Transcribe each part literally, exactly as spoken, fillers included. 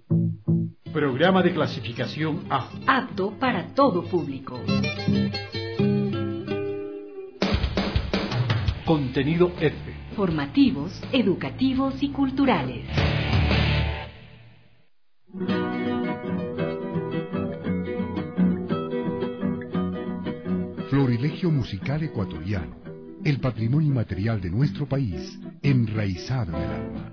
Programa de clasificación A. Apto para todo público. Contenido F. Formativos, educativos y culturales. Florilegio musical ecuatoriano, el patrimonio inmaterial de nuestro país, enraizado en el alma.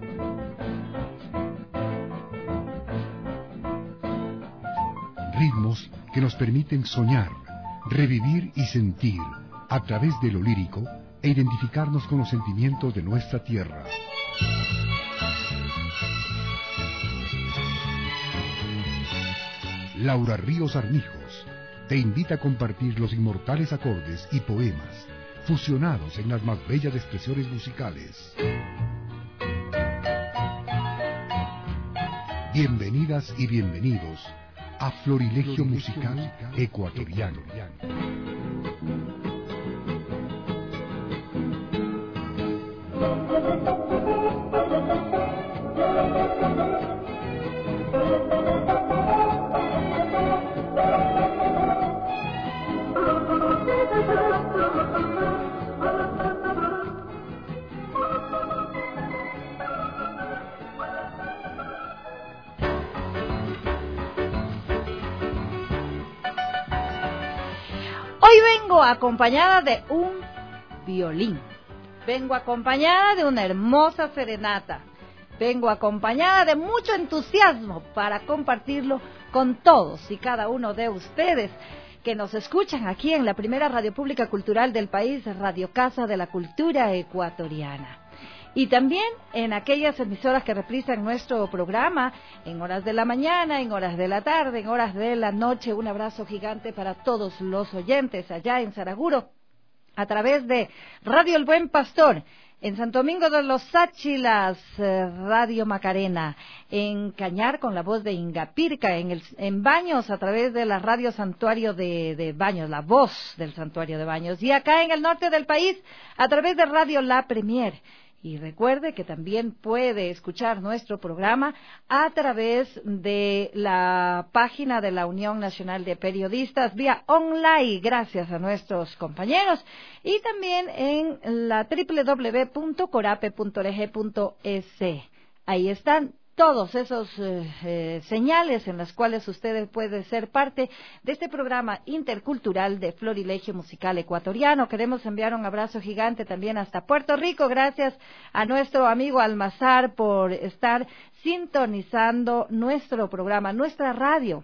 Ritmos que nos permiten soñar, revivir y sentir, a través de lo lírico, e identificarnos con los sentimientos de nuestra tierra. Laura Ríos Armijos te invita a compartir los inmortales acordes y poemas fusionados en las más bellas expresiones musicales. Bienvenidas y bienvenidos a Florilegio Musical Ecuatoriano. Hoy vengo acompañada de un violín, vengo acompañada de una hermosa serenata, vengo acompañada de mucho entusiasmo para compartirlo con todos y cada uno de ustedes que nos escuchan aquí en la primera radio pública cultural del país, Radio Casa de la Cultura Ecuatoriana. Y también en aquellas emisoras que reprisan nuestro programa en horas de la mañana, en horas de la tarde, en horas de la noche. Un abrazo gigante para todos los oyentes allá en Saraguro, a través de Radio El Buen Pastor, en Santo Domingo de los Sáchilas, Radio Macarena, en Cañar con la voz de Ingapirca, en, el, en Baños a través de la Radio Santuario de, de Baños, la voz del Santuario de Baños, y acá en el norte del país a través de Radio La Premier. Y recuerde que también puede escuchar nuestro programa a través de la página de la Unión Nacional de Periodistas vía online, gracias a nuestros compañeros, y también en la doble u doble u doble u punto corape punto org punto es. Ahí están todos esos eh, eh, señales en las cuales ustedes pueden ser parte de este programa intercultural de Florilegio Musical Ecuatoriano. Queremos enviar un abrazo gigante también hasta Puerto Rico, gracias a nuestro amigo Almazar por estar sintonizando nuestro programa, nuestra radio.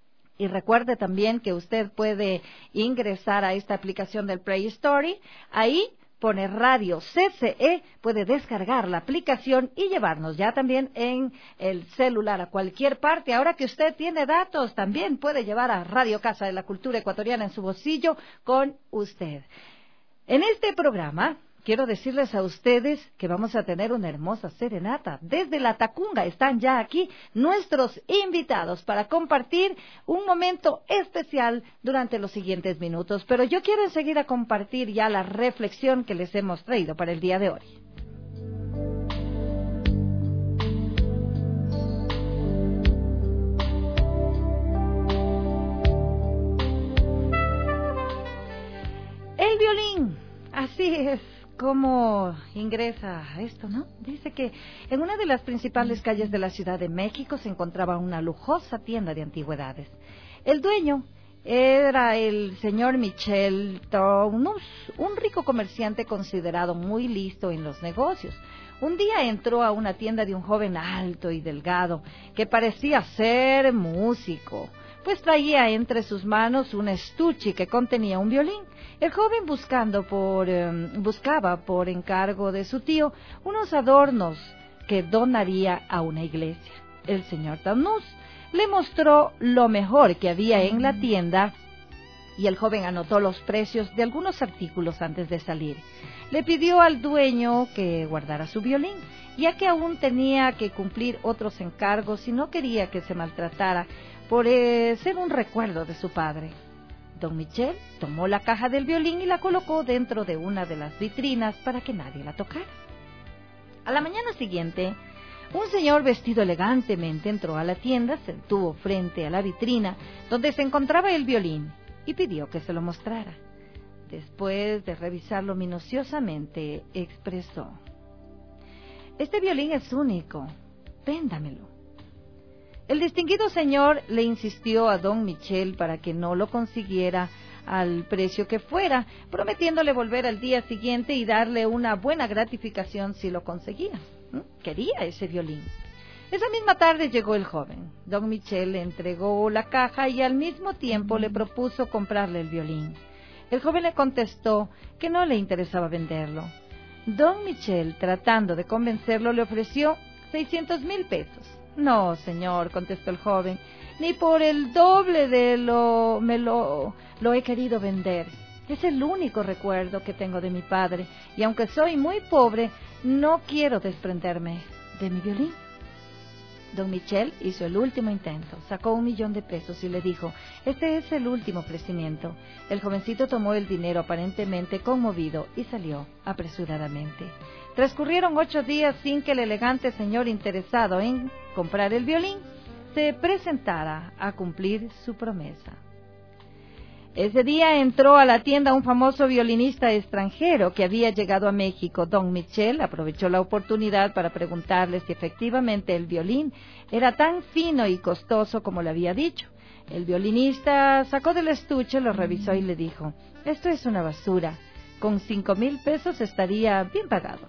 Y recuerde también que usted puede ingresar a esta aplicación del Play Store, ahí pone Radio C C E, puede descargar la aplicación y llevarnos ya también en el celular a cualquier parte. Ahora que usted tiene datos, también puede llevar a Radio Casa de la Cultura Ecuatoriana en su bolsillo con usted. En este programa quiero decirles a ustedes que vamos a tener una hermosa serenata. Desde La Tacunga están ya aquí nuestros invitados para compartir un momento especial durante los siguientes minutos. Pero yo quiero enseguida compartir ya la reflexión que les hemos traído para el día de hoy. El violín, así es. ¿Cómo ingresa esto, no? Dice que en una de las principales calles de la Ciudad de México se encontraba una lujosa tienda de antigüedades. El dueño era el señor Michel Taunus, un rico comerciante considerado muy listo en los negocios. Un día entró a una tienda de un joven alto y delgado que parecía ser músico, pues traía entre sus manos un estuche que contenía un violín. El joven buscando por, eh, buscaba por encargo de su tío unos adornos que donaría a una iglesia. El señor Taunus le mostró lo mejor que había en la tienda y el joven anotó los precios de algunos artículos antes de salir. Le pidió al dueño que guardara su violín, ya que aún tenía que cumplir otros encargos y no quería que se maltratara por eh, ser un recuerdo de su padre. Don Michel tomó la caja del violín y la colocó dentro de una de las vitrinas para que nadie la tocara. A la mañana siguiente, Un señor vestido elegantemente entró a la tienda, se detuvo frente a la vitrina donde se encontraba el violín y pidió que se lo mostrara. Después de revisarlo minuciosamente, expresó: «Este violín es único, véndamelo». El distinguido señor le insistió a don Michel para que no lo consiguiera al precio que fuera, prometiéndole volver al día siguiente y darle una buena gratificación si lo conseguía. Quería ese violín. Esa misma tarde llegó el joven. Don Michel le entregó la caja y al mismo tiempo le propuso comprarle el violín. El joven le contestó que no le interesaba venderlo. Don Michel, tratando de convencerlo, le ofreció seiscientos mil pesos. «No, señor», contestó el joven, «ni por el doble de lo me lo, lo he querido vender. Es el único recuerdo que tengo de mi padre, y aunque soy muy pobre, no quiero desprenderme de mi violín». Don Michel hizo el último intento, sacó un millón de pesos y le dijo: «Este es el último ofrecimiento». El jovencito tomó el dinero aparentemente conmovido y salió apresuradamente. Transcurrieron ocho días sin que el elegante señor interesado en comprar el violín se presentara a cumplir su promesa. Ese día entró a la tienda un famoso violinista extranjero que había llegado a México. Don Michel aprovechó la oportunidad para preguntarle si efectivamente el violín era tan fino y costoso como le había dicho. El violinista sacó del estuche, lo revisó y le dijo: «Esto es una basura. Con cinco mil pesos estaría bien pagado».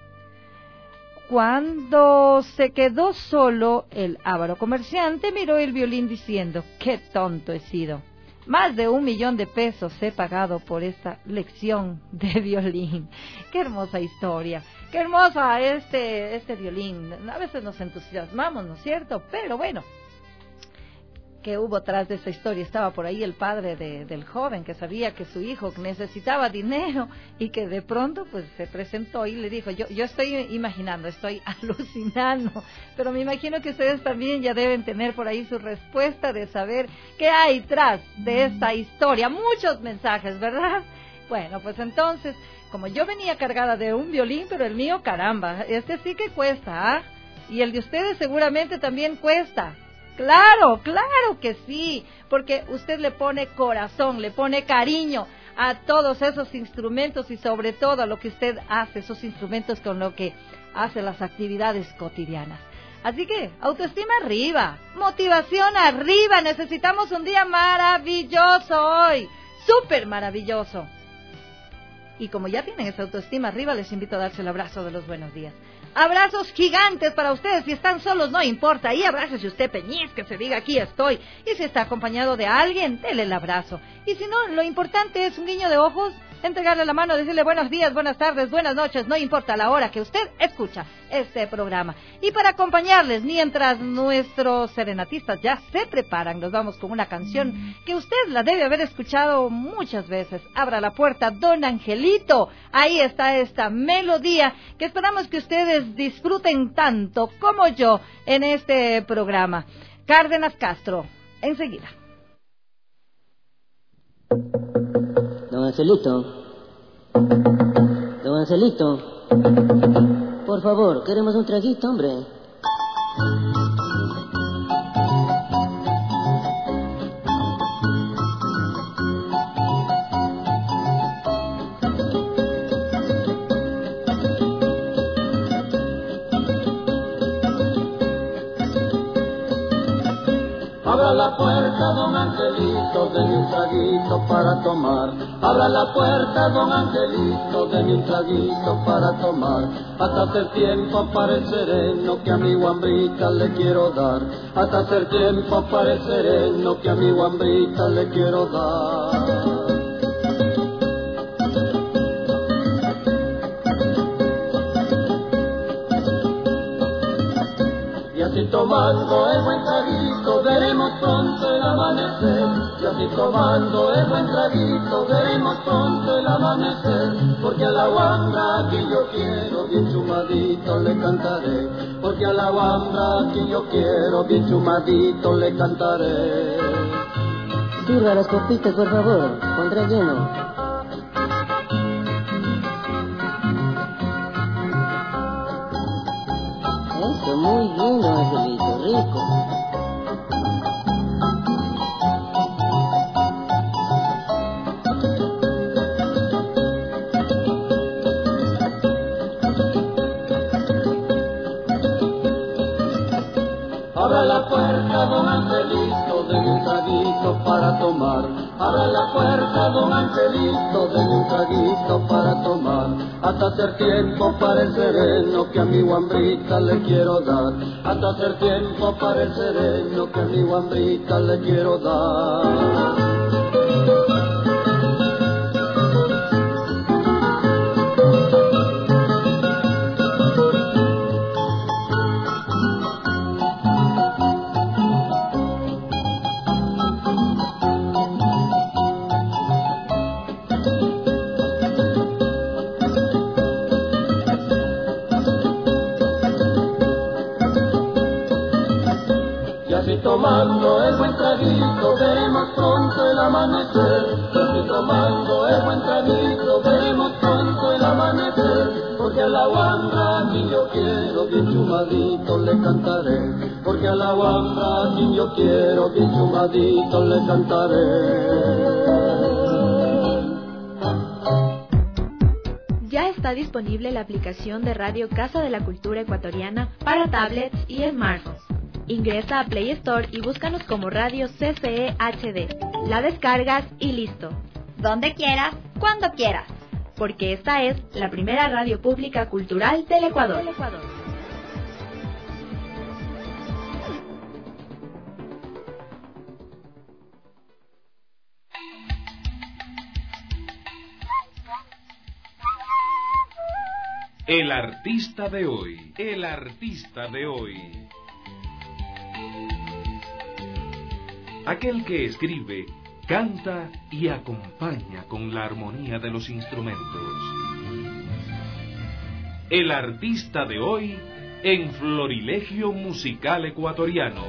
Cuando se quedó solo, el avaro comerciante miró el violín diciendo: «Qué tonto he sido. Más de un millón de pesos he pagado por esta lección de violín». Qué hermosa historia, qué hermosa este, este violín. A veces nos entusiasmamos, ¿no es cierto? Pero bueno, ¿qué hubo tras de esa historia? Estaba por ahí el padre de, del joven que sabía que su hijo necesitaba dinero y que de pronto pues se presentó y le dijo: yo, yo estoy imaginando, estoy alucinando, pero me imagino que ustedes también ya deben tener por ahí su respuesta de saber qué hay tras de esta historia. Muchos mensajes, ¿verdad? Bueno, pues entonces, como yo venía cargada de un violín, pero el mío, caramba, este sí que cuesta, ¿ah? Y el de ustedes seguramente también cuesta. Claro, claro que sí, porque usted le pone corazón, le pone cariño a todos esos instrumentos y sobre todo a lo que usted hace, esos instrumentos con lo que hace las actividades cotidianas. Así que, autoestima arriba, motivación arriba, necesitamos un día maravilloso hoy, súper maravilloso. Y como ya tienen esa autoestima arriba, les invito a darse el abrazo de los buenos días. Abrazos gigantes para ustedes. Si están solos, no importa. Y abrácese usted, peñizque, se diga: aquí estoy. Y si está acompañado de alguien, dele el abrazo. Y si no, lo importante es un guiño de ojos, entregarle la mano, decirle buenos días, buenas tardes, buenas noches, no importa la hora que usted escucha este programa. Y para acompañarles, mientras nuestros serenatistas ya se preparan, nos vamos con una canción que usted la debe haber escuchado muchas veces. Abra la puerta, don Angelito. Ahí está esta melodía que esperamos que ustedes disfruten tanto como yo en este programa. Cárdenas Castro, enseguida. Don Angelito, don Angelito, por favor, queremos un traguito, hombre. Abra la puerta, don Angelito, denme un traguito para tomar. Abra la puerta, don Angelito, denme un traguito para tomar. Hasta hacer tiempo para el sereno que a mi guambrita le quiero dar. Hasta hacer tiempo para el sereno que a mi guambrita le quiero dar. Tomando el buen traguito, veremos pronto el amanecer. Y así tomando el buen traguito, veremos pronto el amanecer. Porque a la guambra que yo quiero, bien chumadito le cantaré. Porque a la guambra que yo quiero, bien chumadito le cantaré. Sirva las copitas, por favor, con relleno. Angelito, muy lindo, Angelito, rico. Abra la puerta, don Angelito, denme un traguito para tomar. Abra la puerta, don Angelito, denme un traguito para tomar. Hasta hacer tiempo para el sereno que a mi guambrita le quiero dar. Hasta hacer tiempo para el sereno que a mi guambrita le quiero dar. Tomando el buen traguito, veremos pronto el amanecer. Yo estoy tomando el buen traguito, veremos pronto el amanecer. Porque a la guambra a quien yo quiero, bien chumadito le cantaré. Porque a la guambra a quien yo quiero, bien chumadito le cantaré. Ya está disponible la aplicación de Radio Casa de la Cultura Ecuatoriana para tablets y smartphones. Ingresa a Play Store y búscanos como Radio C C E H D. La descargas y listo. Donde quieras, cuando quieras. Porque esta es la primera radio pública cultural del Ecuador. Del Ecuador. El artista de hoy. El artista de hoy. Aquel que escribe, canta y acompaña con la armonía de los instrumentos. El artista de hoy en Florilegio Musical Ecuatoriano.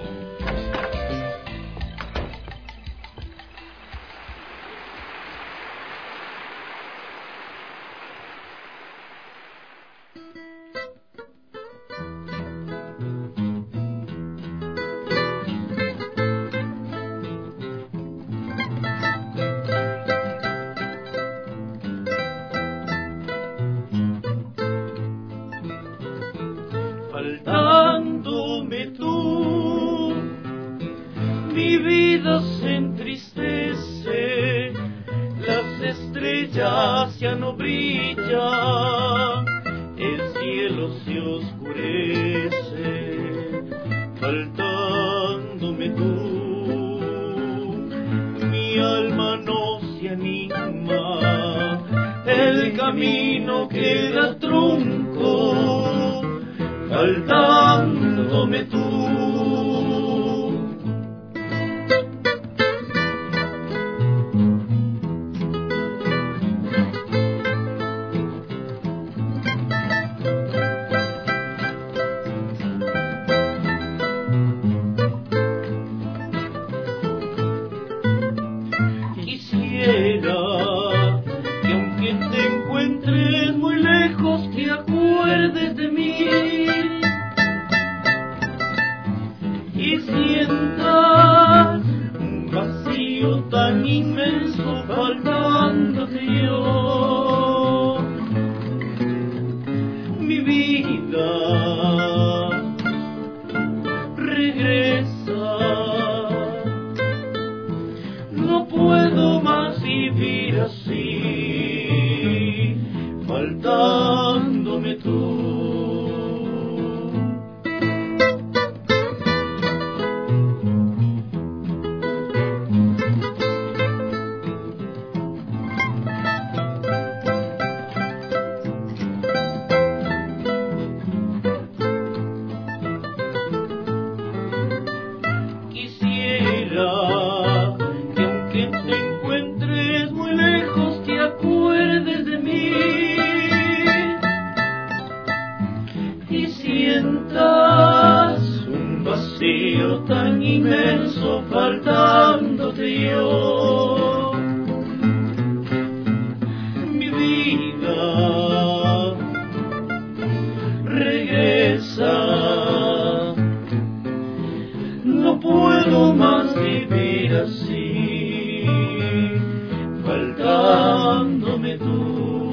Faltándome tú, mi vida se entristece, las estrellas ya no brillan, el cielo se oscurece. Faltándome tú, mi alma no se anima, el camino queda trunco. Faltándome tú. Quisiera que aunque te encuentres muy lejos te acuerdes de mí y sientas un vacío tan inmenso faltándote yo. Mi vida, regresa, no puedo más vivir así, faltándome tú. Tan inmenso faltándote yo. Mi vida, regresa. puedo más vivir así, faltándome tú.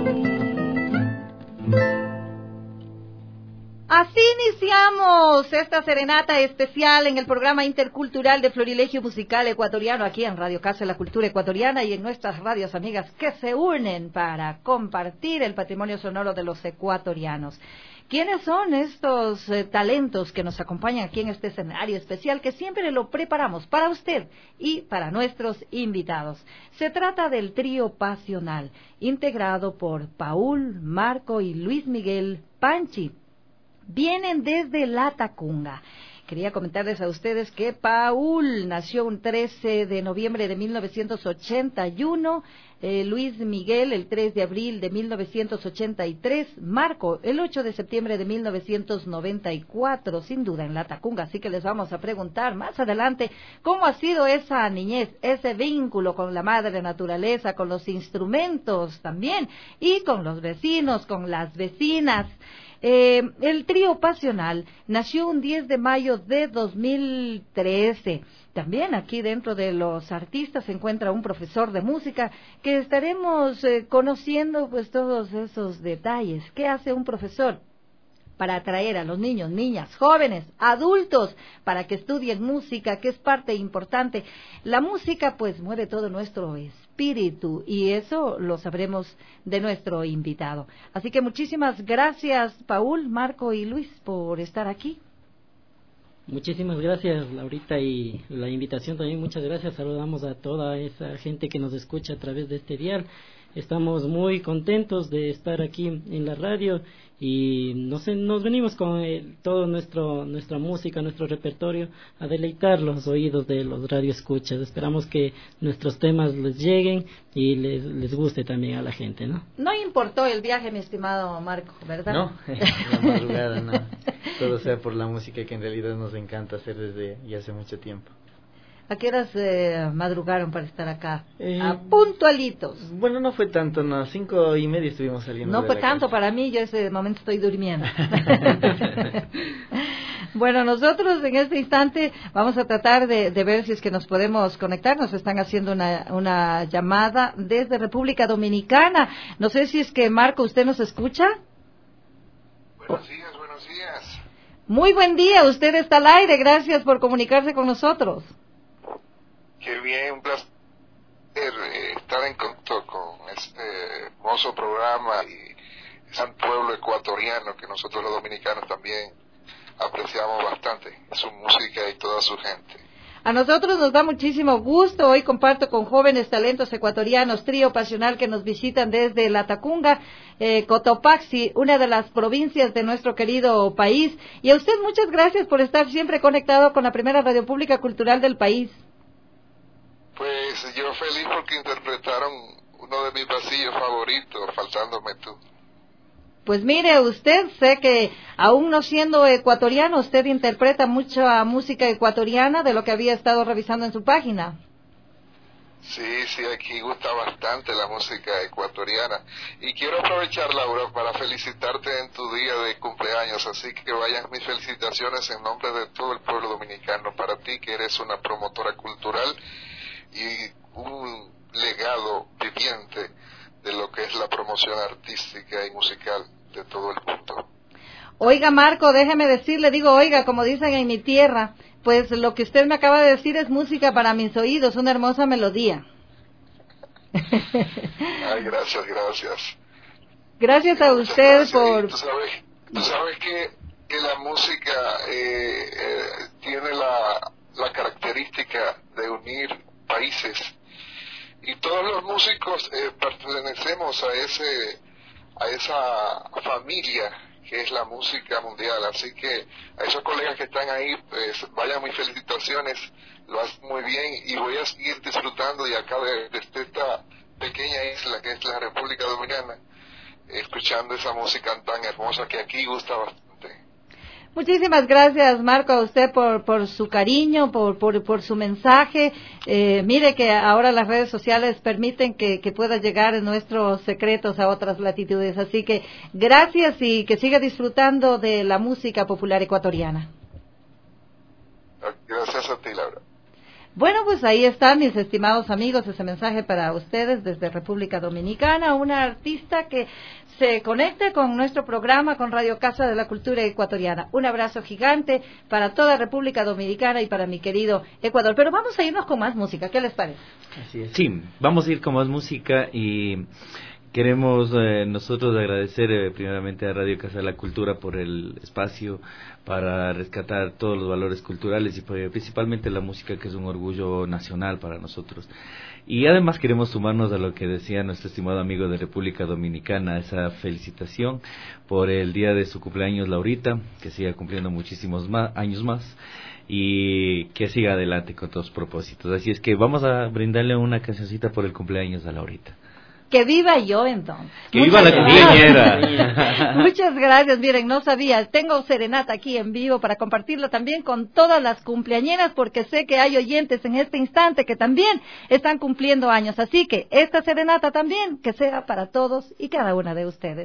Así iniciamos esta serenata especial en el programa intercultural de Florilegio Musical Ecuatoriano, aquí en Radio Casa de la Cultura Ecuatoriana y en nuestras radios amigas que se unen para compartir el patrimonio sonoro de los ecuatorianos. ¿Quiénes son estos eh, talentos que nos acompañan aquí en este escenario especial que siempre lo preparamos para usted y para nuestros invitados? Se trata del trío pasional, integrado por Paul, Marco y Luis Miguel Panchi. Vienen desde La Tacunga. Quería comentarles a ustedes que Paul nació un trece de noviembre de mil novecientos ochenta y uno, eh, Luis Miguel el tres de abril de mil novecientos ochenta y tres, Marco el ocho de septiembre de mil novecientos noventa y cuatro, sin duda en La Tacunga, así que les vamos a preguntar más adelante cómo ha sido esa niñez, ese vínculo con la madre naturaleza, con los instrumentos también y con los vecinos, con las vecinas. Eh, el trío pasional nació un diez de mayo de dos mil trece. También aquí dentro de los artistas se encuentra un profesor de música que estaremos eh, conociendo pues todos esos detalles. ¿Qué hace un profesor para atraer a los niños, niñas, jóvenes, adultos, para que estudien música, que es parte importante? La música pues mueve todo nuestro espíritu y eso lo sabremos de nuestro invitado. Así que muchísimas gracias, Paul, Marco y Luis, por estar aquí. Muchísimas gracias, Laurita, y la invitación también, muchas gracias. Saludamos a toda esa gente que nos escucha a través de este dial. Estamos muy contentos de estar aquí en la radio y nos, nos venimos con el, todo nuestro nuestra música, nuestro repertorio a deleitar los oídos de los radioescuchas. Esperamos que nuestros temas les lleguen y les, les guste también a la gente, ¿no? No importó el viaje, mi estimado Marco, ¿verdad? No, la madrugada, no. Todo sea por la música que en realidad nos encanta hacer desde ya hace mucho tiempo. ¿A qué horas eh, madrugaron para estar acá? Eh, a puntualitos. Bueno, no fue tanto, no, cinco y media estuvimos saliendo. No de fue la tanto casa. Para mí, yo ese momento estoy durmiendo. Bueno, nosotros en este instante vamos a tratar de, de ver si es que nos podemos conectar. Nos están haciendo una, una llamada desde República Dominicana. No sé si es que, Marco, ¿usted nos escucha? Buenos días, buenos días. Muy buen día, usted está al aire. Gracias por comunicarse con nosotros. Qué bien, un placer eh, estar en contacto con este hermoso programa y ese pueblo ecuatoriano que nosotros los dominicanos también apreciamos bastante, su música y toda su gente. A nosotros nos da muchísimo gusto. Hoy comparto con jóvenes talentos ecuatorianos, trío pasional que nos visitan desde La Tacunga, eh, Cotopaxi, una de las provincias de nuestro querido país. Y a usted muchas gracias por estar siempre conectado con la primera radio pública cultural del país. Pues yo feliz porque interpretaron uno de mis pasillos favoritos, Faltándome tú. Pues mire, usted, sé que aún no siendo ecuatoriano, usted interpreta mucha música ecuatoriana de lo que había estado revisando en su página. Sí, sí, aquí gusta bastante la música ecuatoriana. Y quiero aprovechar, Laura, para felicitarte en tu día de cumpleaños, así que vayan mis felicitaciones en nombre de todo el pueblo dominicano para ti, que eres una promotora cultural y un legado viviente de lo que es la promoción artística y musical de todo el mundo. Oiga, Marco, déjeme decirle, digo, oiga, como dicen en mi tierra, pues lo que usted me acaba de decir es música para mis oídos, una hermosa melodía. Ay, gracias, gracias. Gracias a usted gracias. por... Tú sabes, tú sabes que, que la música eh, eh, tiene la, la característica de unir países y todos los músicos eh, pertenecemos a ese a esa familia que es la música mundial, así que a esos colegas que están ahí, pues vayan mis felicitaciones, lo hacen muy bien y voy a seguir disfrutando de acá de, de esta pequeña isla que es la República Dominicana, escuchando esa música tan hermosa que aquí gusta bastante. Muchísimas gracias, Marco, a usted por por su cariño, por por, por su mensaje. Eh, mire que ahora las redes sociales permiten que, que pueda llegar nuestros secretos a otras latitudes. Así que gracias y que siga disfrutando de la música popular ecuatoriana. Gracias a ti, Laura. Bueno, pues ahí están, mis estimados amigos, ese mensaje para ustedes desde República Dominicana, una artista que se conecte con nuestro programa, con Radio Casa de la Cultura Ecuatoriana. Un abrazo gigante para toda República Dominicana y para mi querido Ecuador. Pero vamos a irnos con más música, ¿qué les parece? Así es. Sí, vamos a ir con más música y queremos eh, nosotros agradecer eh, primeramente a Radio Casa de la Cultura por el espacio para rescatar todos los valores culturales y pues, principalmente la música, que es un orgullo nacional para nosotros. Y además queremos sumarnos a lo que decía nuestro estimado amigo de República Dominicana, esa felicitación por el día de su cumpleaños, Laurita, que siga cumpliendo muchísimos más, años más y que siga adelante con todos los propósitos. Así es que vamos a brindarle una cancioncita por el cumpleaños a Laurita. Que viva yo entonces. Que viva la cumpleañera. Muchas gracias. Miren, no sabía, tengo serenata aquí en vivo para compartirla también con todas las cumpleañeras, porque sé que hay oyentes en este instante que también están cumpliendo años. Así que esta serenata también que sea para todos y cada una de ustedes.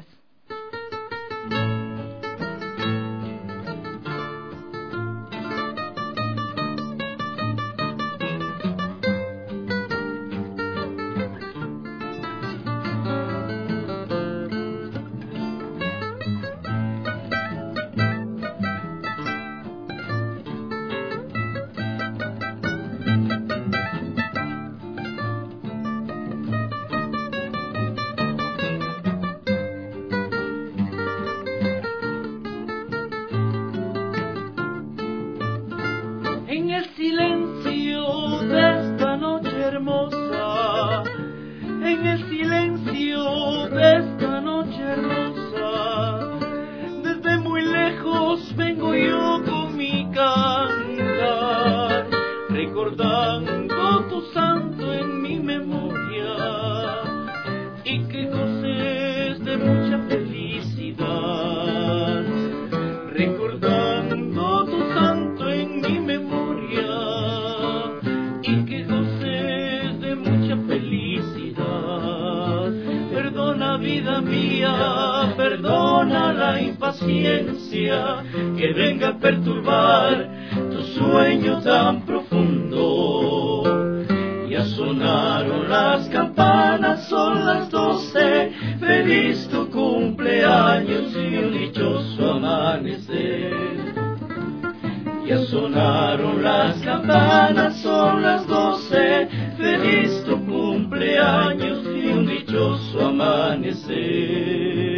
Que venga a perturbar tu sueño tan profundo. Ya sonaron las campanas, son las doce, feliz tu cumpleaños y un dichoso amanecer. Ya sonaron las campanas, son las doce, feliz tu cumpleaños y un dichoso amanecer.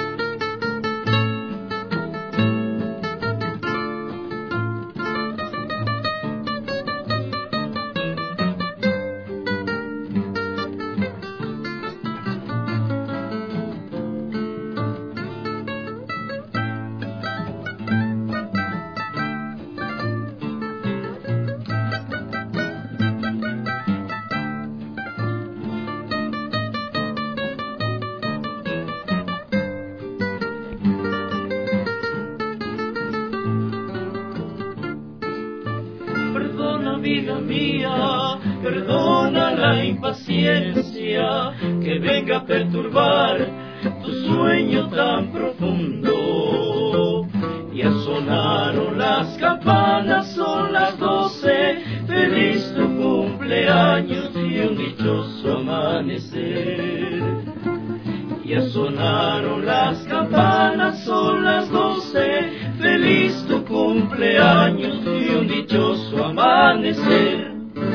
Vida mía, perdona la impaciencia que venga a perturbar tu sueño tan profundo. Ya sonaron las campanas, son las doce, feliz tu cumpleaños y un dichoso amanecer. Ya sonaron las campanas, son las doce, feliz tu cumpleaños y un dichoso amanecer.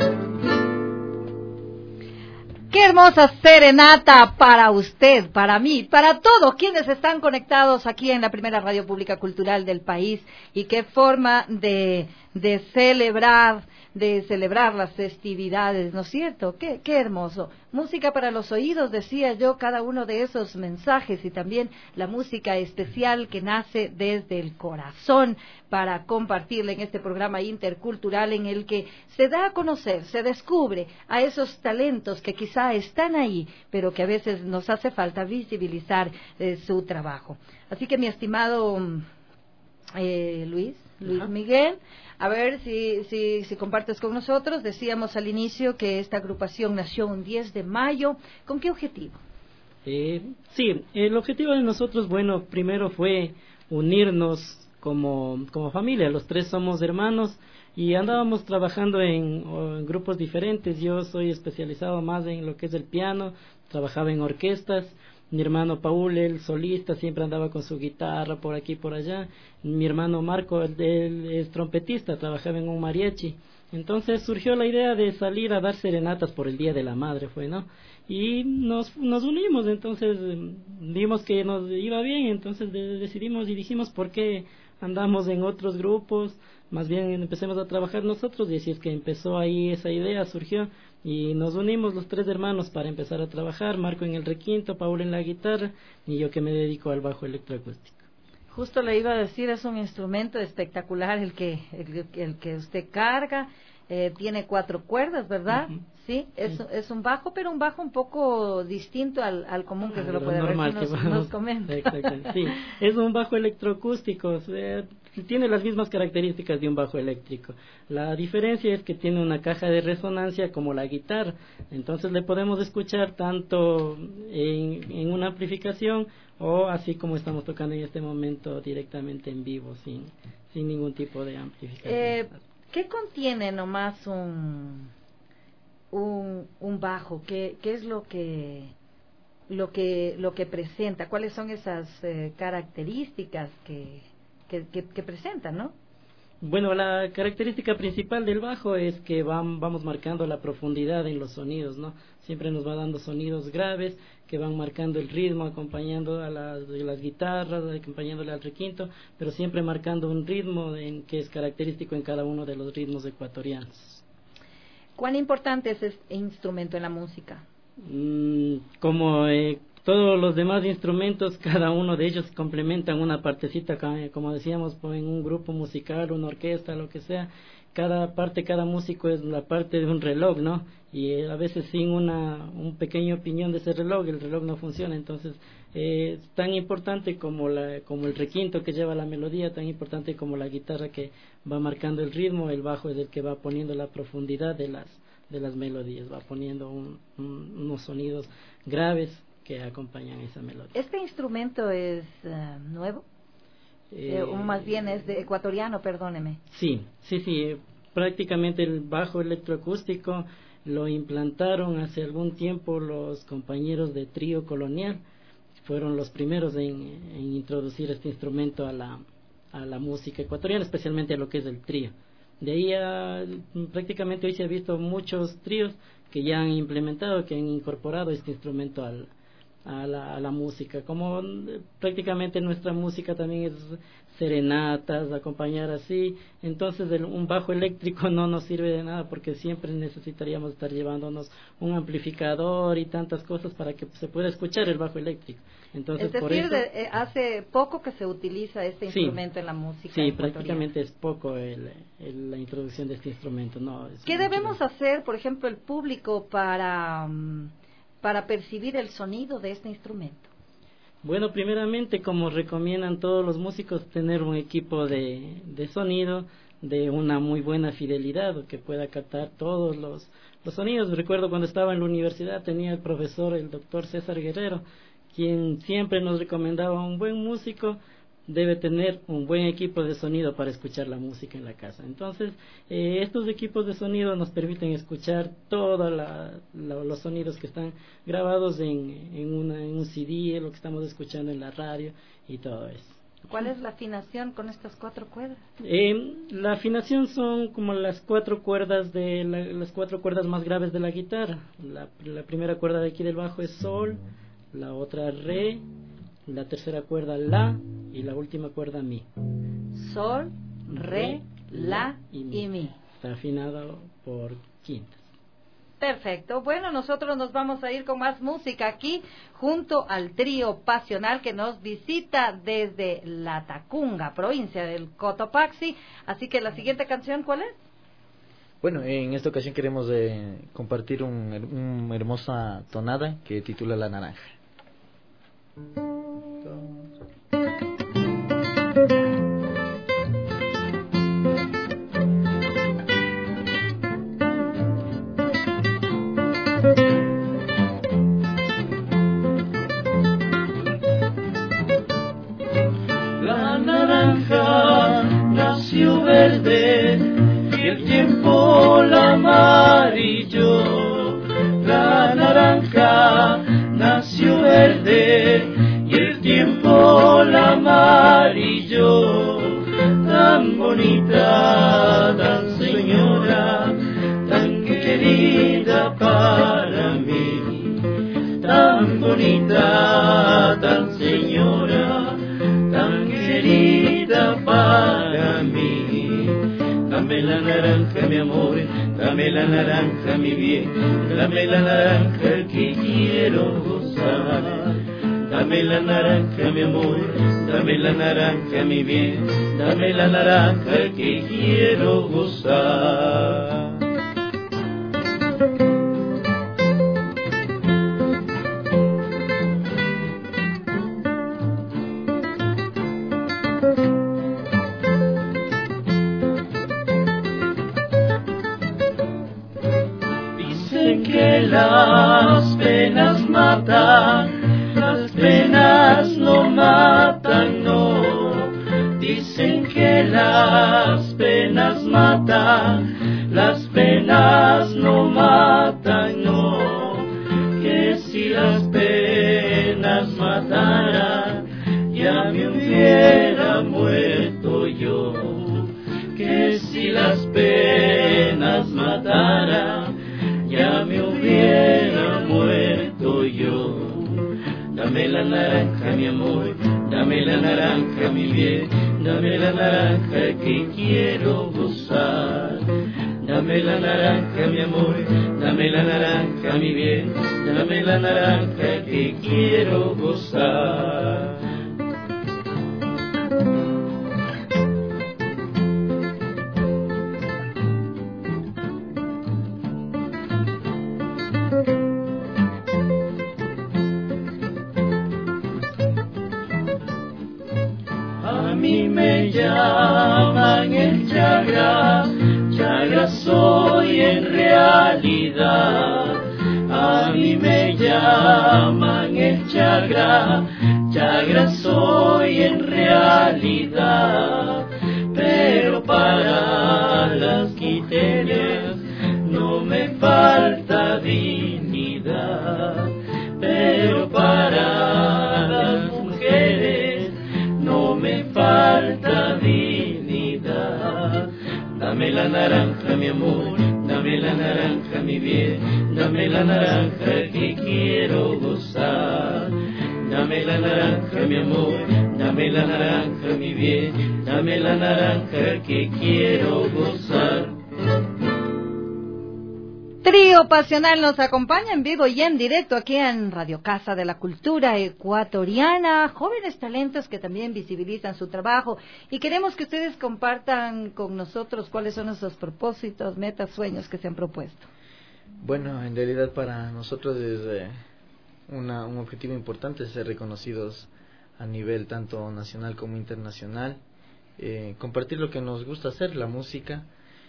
Qué hermosa serenata para usted, para mí, para todos quienes están conectados aquí en la primera radio pública cultural del país. Y qué forma de, de celebrar, de celebrar las festividades, ¿no es cierto? Qué, qué hermoso. Música para los oídos, decía yo, cada uno de esos mensajes, y también la música especial que nace desde el corazón para compartirla en este programa intercultural en el que se da a conocer, se descubre a esos talentos que quizá están ahí, pero que a veces nos hace falta visibilizar eh, su trabajo. Así que mi estimado eh, Luis, Luis Ajá. Miguel, a ver si, si, si compartes con nosotros. Decíamos al inicio que esta agrupación nació un diez de mayo. ¿Con qué objetivo? Eh, sí, el objetivo de nosotros, bueno, primero fue unirnos como, como familia. Los tres somos hermanos y andábamos trabajando en, en grupos diferentes. Yo soy especializado más en lo que es el piano, trabajaba en orquestas. Mi hermano Paul, el solista, siempre andaba con su guitarra por aquí y por allá. Mi hermano Marco, él, él es trompetista, trabajaba en un mariachi. Entonces surgió la idea de salir a dar serenatas por el Día de la Madre, fue, ¿no? Y nos, nos unimos, entonces vimos que nos iba bien, entonces de, decidimos y dijimos, ¿por qué andamos en otros grupos? Más bien empecemos a trabajar nosotros, y así es que empezó ahí esa idea, surgió, y nos unimos los tres hermanos para empezar a trabajar, Marco en el requinto, Paul en la guitarra, y yo que me dedico al bajo electroacústico. Justo le iba a decir, es un instrumento espectacular el que el, el que usted carga, eh, tiene cuatro cuerdas, ¿verdad? Uh-huh. Sí, es, sí. es un bajo, pero un bajo un poco distinto al, al común que ah, se lo puede ver, si nos, nos comenta. Sí, es un bajo electroacústico, o sea, tiene las mismas características de un bajo eléctrico. La diferencia es que tiene una caja de resonancia como la guitarra, entonces le podemos escuchar tanto en, en una amplificación o así como estamos tocando en este momento directamente en vivo, sin, sin ningún tipo de amplificación. Eh, ¿Qué contiene nomás un, un, un bajo? ¿Qué, qué es lo que, lo que lo que presenta? ¿Cuáles son esas eh, características que, que, que, que presenta, no? Bueno, la característica principal del bajo es que van, vamos marcando la profundidad en los sonidos, ¿no? Siempre nos va dando sonidos graves que van marcando el ritmo, acompañando a las, a las guitarras, acompañándole al requinto, pero siempre marcando un ritmo en, que es característico en cada uno de los ritmos ecuatorianos. ¿Cuán importante es este instrumento en la música? Mm, como eh, todos los demás instrumentos, cada uno de ellos complementan una partecita, como decíamos, en un grupo musical, una orquesta, lo que sea. Cada parte, cada músico es la parte de un reloj, ¿no? Y a veces sin una un pequeño opinión de ese reloj, el reloj no funciona. Entonces, eh, es tan importante como la como el requinto que lleva la melodía, tan importante como la guitarra que va marcando el ritmo, el bajo es el que va poniendo la profundidad de las de las melodías, va poniendo un, un, unos sonidos graves que acompañan esa melodía. ¿Este instrumento es uh, nuevo? Eh, eh, o más bien es de ecuatoriano, perdóneme. Sí, sí, sí, prácticamente el bajo electroacústico lo implantaron hace algún tiempo los compañeros de Trío Colonial, fueron los primeros en, en introducir este instrumento a la, a la música ecuatoriana, especialmente a lo que es el trío. De ahí a, prácticamente hoy se ha visto muchos tríos que ya han implementado, que han incorporado este instrumento al A la, a la música, como prácticamente nuestra música también es serenatas, acompañar así, entonces el, un bajo eléctrico no nos sirve de nada porque siempre necesitaríamos estar llevándonos un amplificador y tantas cosas para que se pueda escuchar el bajo eléctrico. Entonces, es decir, por eso, de, eh, hace poco que se utiliza este sí, instrumento en la música. Sí, prácticamente es poco el, el, la introducción de este instrumento. No, ¿Qué debemos mucho hacer, por ejemplo, el público para... Um, para percibir el sonido de este instrumento? Bueno, primeramente, como recomiendan todos los músicos, tener un equipo de, de sonido de una muy buena fidelidad, que pueda captar todos los, los sonidos. Recuerdo cuando estaba en la universidad, tenía el profesor, el doctor César Guerrero, quien siempre nos recomendaba un buen músico debe tener un buen equipo de sonido para escuchar la música en la casa. Entonces, eh, estos equipos de sonido nos permiten escuchar todos la, la, los sonidos que están grabados en, en, una, en un C D, lo que estamos escuchando en la radio y todo eso. ¿Cuál es la afinación con estas cuatro cuerdas? Eh, la afinación son como las cuatro cuerdas de la, las cuatro cuerdas más graves de la guitarra. La, la primera cuerda de aquí del bajo es sol, la otra re, la tercera cuerda la y la última cuerda mi. Sol, re, la y mi. y mi. Está afinado por quintas. Perfecto. Bueno, nosotros nos vamos a ir con más música aquí junto al trío pasional que nos visita desde La Tacunga, provincia del Cotopaxi. Así que la siguiente canción, ¿cuál es? Bueno, en esta ocasión queremos eh, compartir una un hermosa tonada que titula La Naranja. La naranja nació verde y bonita, tan señora, tan querida para mí, tan bonita, tan señora, tan querida para mí. Dame la naranja, mi amor, dame la naranja, mi bien, dame la naranja que quiero gozar. Dame la naranja, mi amor, dame la naranja, mi bien, dame la naranja que quiero gozar. Dicen que las penas matan, las penas no matan, no. Dicen que las penas matan, las penas no matan, no. Que si las penas mataran, ya me hubiera muerto yo. Que si las penas mataran, ya me hubiera muerto yo. Dame la naranja, mi amor, dame la naranja, mi bien, dame la naranja que quiero gozar. Dame la naranja, mi amor, dame la naranja, mi bien, dame la naranja que quiero gozar. A mí me llaman el Chagra, Chagra soy en realidad. A mí me llaman el Chagra, Chagra soy en realidad. Pero para las quiteñas no me falta dignidad. Pero para las mujeres no me falta dignidad. Dame la naranja, mi amor, dame la naranja, mi bien, dame la naranja que quiero gozar. Dame la naranja, mi amor, dame la naranja, mi bien, dame la naranja que quiero gozar. Trío Pasional nos acompaña en vivo y en directo aquí en Radio Casa de la Cultura Ecuatoriana, jóvenes talentos que también visibilizan su trabajo, y queremos que ustedes compartan con nosotros cuáles son esos propósitos, metas, sueños que se han propuesto. Bueno, en realidad para nosotros es eh, una, un objetivo importante ser reconocidos a nivel tanto nacional como internacional, eh, compartir lo que nos gusta hacer, la música.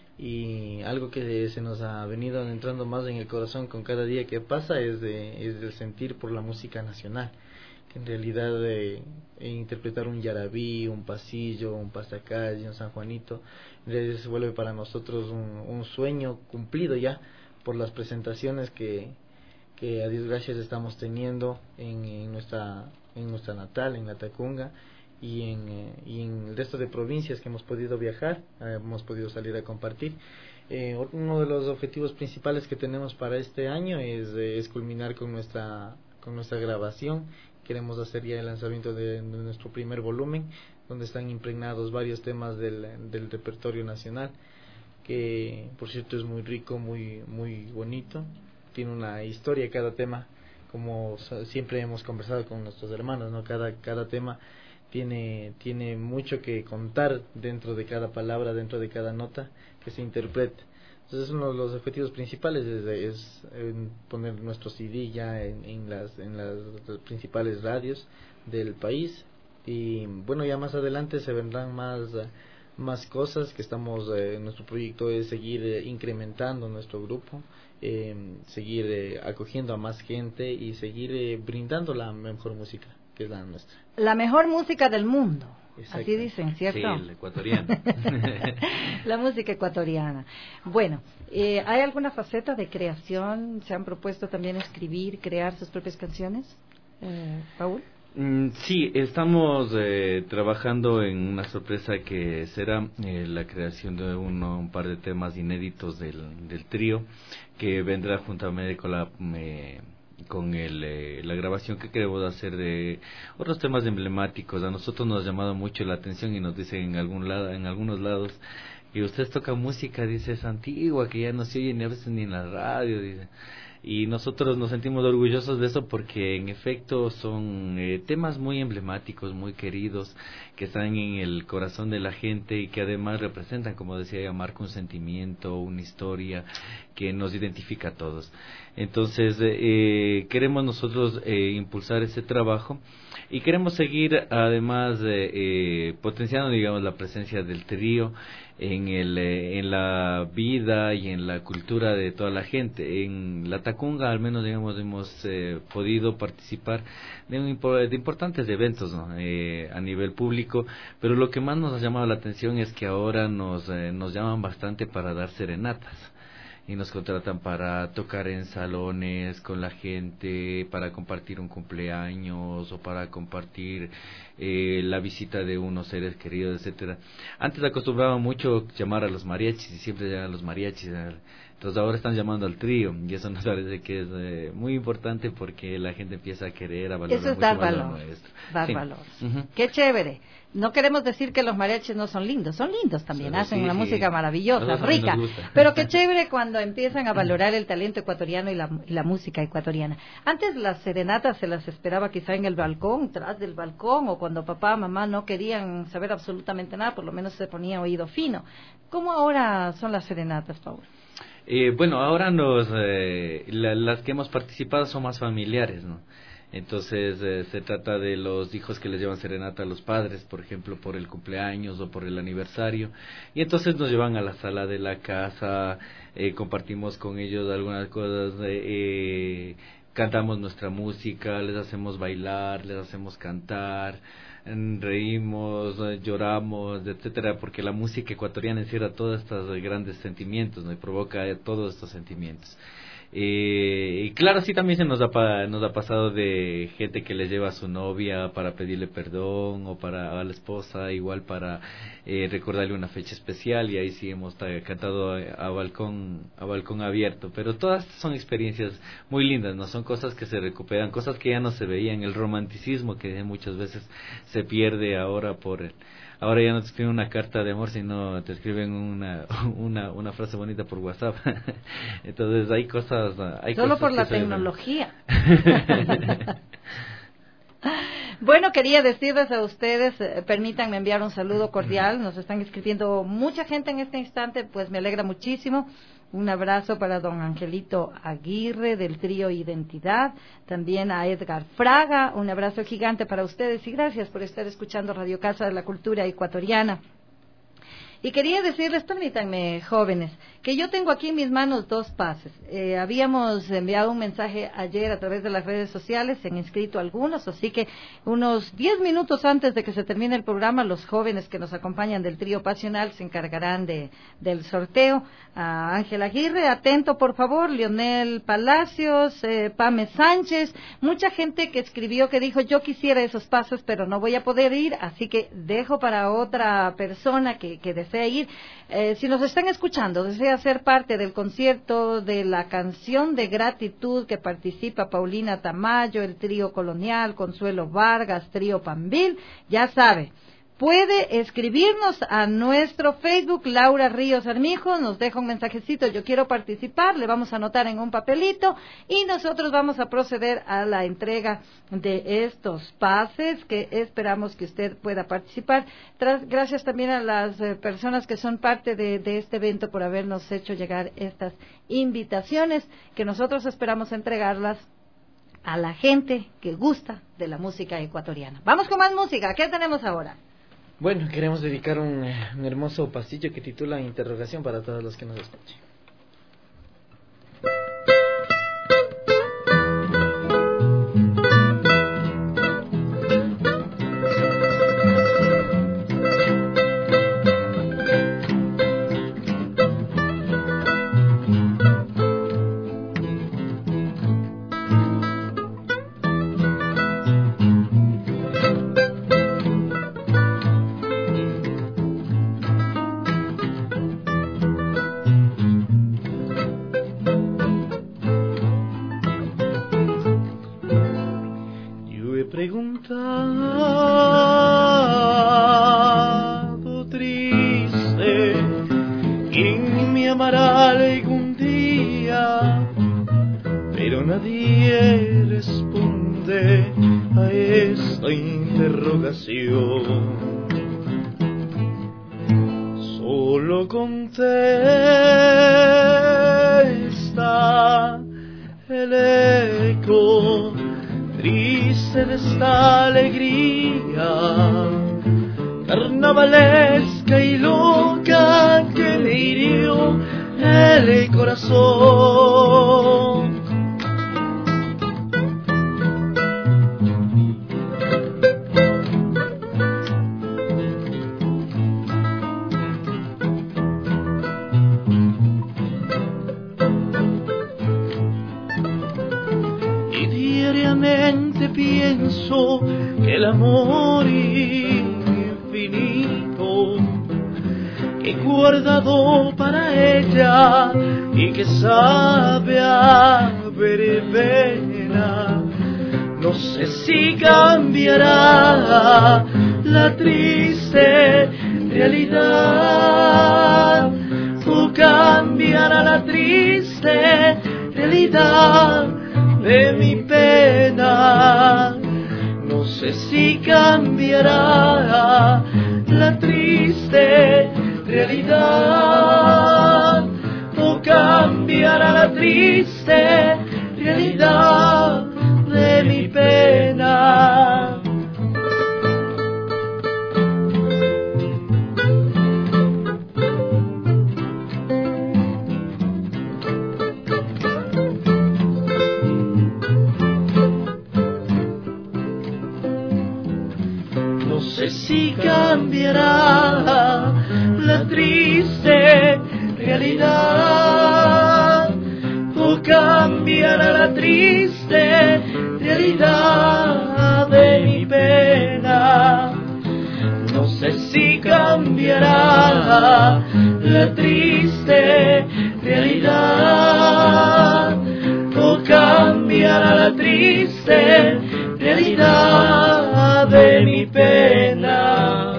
Y algo que se nos ha venido entrando más en el corazón con cada día que pasa es de es el sentir por la música nacional, que en realidad eh, interpretar un yarabí, un pasillo, un pasacalle, un San Juanito, en realidad se vuelve para nosotros un, un sueño cumplido ya por las presentaciones que que a Dios gracias estamos teniendo en, en nuestra en nuestra natal, en la Tacunga, y en, eh, y en el resto de provincias que hemos podido viajar, eh, hemos podido salir a compartir. Eh, uno de los objetivos principales que tenemos para este año es, eh, es culminar con nuestra con nuestra grabación. Queremos hacer ya el lanzamiento de, de nuestro primer volumen, donde están impregnados varios temas del, del repertorio nacional, que por cierto es muy rico, muy muy bonito, tiene una historia cada tema, como siempre hemos conversado con nuestros hermanos, ¿no? Cada cada tema tiene tiene mucho que contar dentro de cada palabra, dentro de cada nota que se interprete. Entonces uno de los objetivos principales es, es en poner nuestro C D ya en, en las en las principales radios del país, y bueno, ya más adelante se vendrán más más cosas que estamos eh, nuestro proyecto es seguir eh, incrementando nuestro grupo, eh, seguir eh, acogiendo a más gente y seguir eh, brindando la mejor música que es la nuestra. La mejor música del mundo. Exacto. Así dicen, ¿cierto? Sí, la ecuatoriana. La música ecuatoriana. Bueno, eh, ¿hay alguna faceta de creación? ¿Se han propuesto también escribir, crear sus propias canciones? Eh, Paul. Mm, sí, estamos eh, trabajando en una sorpresa que será eh, la creación de uno, un par de temas inéditos del, del trío, que vendrá juntamente con la... Eh, con el, eh, la grabación que queremos hacer de otros temas emblemáticos. A nosotros nos ha llamado mucho la atención y nos dicen en algún lado, en algunos lados, que ustedes tocan música, dice, es antigua, que ya no se oye ni a veces ni en la radio, dice. Y nosotros nos sentimos orgullosos de eso porque en efecto son eh, temas muy emblemáticos, muy queridos, que están en el corazón de la gente y que además representan, como decía ya Marco, un sentimiento, una historia que nos identifica a todos. Entonces eh, queremos nosotros eh, impulsar ese trabajo y queremos seguir además eh, eh, potenciando, digamos, la presencia del trío en el eh, en la vida y en la cultura de toda la gente. En la Tacunga al menos, digamos, hemos eh, podido participar de, un, de importantes eventos, ¿no? eh, a nivel público, pero lo que más nos ha llamado la atención es que ahora nos eh, nos llaman bastante para dar serenatas y nos contratan para tocar en salones con la gente, para compartir un cumpleaños o para compartir eh, la visita de unos seres queridos, etcétera. Antes acostumbraban mucho llamar a los mariachis y siempre llaman a los mariachis, entonces ahora están llamando al trío y eso nos parece que es eh, muy importante porque la gente empieza a querer, a valorar eso es mucho dar más valor, lo nuestro. dar Sí. valor. Uh-huh. Qué chévere. No queremos decir que los mariachis no son lindos, son lindos también, Pero hacen sí, una sí. música maravillosa, Nosotros rica, nos gusta. pero qué chévere cuando empiezan a valorar el talento ecuatoriano y la, y la música ecuatoriana. Antes las serenatas se las esperaba quizá en el balcón, tras del balcón, o cuando papá, mamá no querían saber absolutamente nada, por lo menos se ponía oído fino. ¿Cómo ahora son las serenatas, Paul? Eh, bueno, ahora nos, eh, la, las que hemos participado son más familiares, ¿no? Entonces eh, se trata de los hijos que les llevan serenata a los padres, por ejemplo, por el cumpleaños o por el aniversario. Y entonces nos llevan a la sala de la casa, eh, compartimos con ellos algunas cosas, eh, eh, cantamos nuestra música, les hacemos bailar, les hacemos cantar, reímos, lloramos, etcétera, porque la música ecuatoriana encierra todos estos grandes sentimientos, ¿no? Y provoca eh, todos estos sentimientos. Eh, y claro, sí, también se nos ha, pa, nos ha pasado de gente que le lleva a su novia para pedirle perdón o para a la esposa, igual para eh, recordarle una fecha especial, y ahí sí hemos ta, cantado a, a balcón a balcón abierto. Pero todas son experiencias muy lindas, no son cosas que se recuperan, cosas que ya no se veían, el romanticismo que muchas veces se pierde ahora por el, ahora ya no te escriben una carta de amor, sino te escriben una una una frase bonita por WhatsApp. Entonces hay cosas, hay solo cosas por la se tecnología. Bueno, quería decirles a ustedes, eh, permítanme enviar un saludo cordial. Nos están escribiendo mucha gente en este instante, pues me alegra muchísimo. Un abrazo para don Angelito Aguirre del trío Identidad, también a Edgar Fraga, un abrazo gigante para ustedes y gracias por estar escuchando Radio Casa de la Cultura Ecuatoriana. Y quería decirles, permítanme, jóvenes, que yo tengo aquí en mis manos dos pases. Eh, habíamos enviado un mensaje ayer a través de las redes sociales, se han inscrito algunos, así que unos diez minutos antes de que se termine el programa, los jóvenes que nos acompañan del trío pasional se encargarán de del sorteo. A Ángel Aguirre, atento por favor, Leonel Palacios, eh, Pame Sánchez, mucha gente que escribió que dijo yo quisiera esos pases pero no voy a poder ir, así que dejo para otra persona que, que desea ir. Eh, si nos están escuchando, desea ser parte del concierto de la canción de gratitud que participa Paulina Tamayo, el trío Colonial, Consuelo Vargas, trío Pambil, ya sabe, puede escribirnos a nuestro Facebook, Laura Ríos Armijo, nos deja un mensajecito, yo quiero participar, le vamos a anotar en un papelito y nosotros vamos a proceder a la entrega de estos pases que esperamos que usted pueda participar. Tras, gracias también a las eh, personas que son parte de, de este evento por habernos hecho llegar estas invitaciones que nosotros esperamos entregarlas a la gente que gusta de la música ecuatoriana. Vamos con más música, ¿qué tenemos ahora? Bueno, queremos dedicar un, un hermoso pasillo que titula Interrogación para todos los que nos escuchen. algún día, pero nadie responde a esta interrogación. Solo contesta el eco triste de esta alegría carnavalesca y loca que le hirió el corazón. Y diariamente pienso que el amor infinito que he guardado para ella y que sabe a verbena, no sé si cambiará la triste realidad o cambiará la triste realidad de mi pena. No sé si cambiará la triste realidad o cambiará la triste realidad de mi pena. No sé si cambiará la triste realidad o cambiará la triste realidad de mi pena. No sé si cambiará la triste realidad o cambiará la triste realidad de mi pena.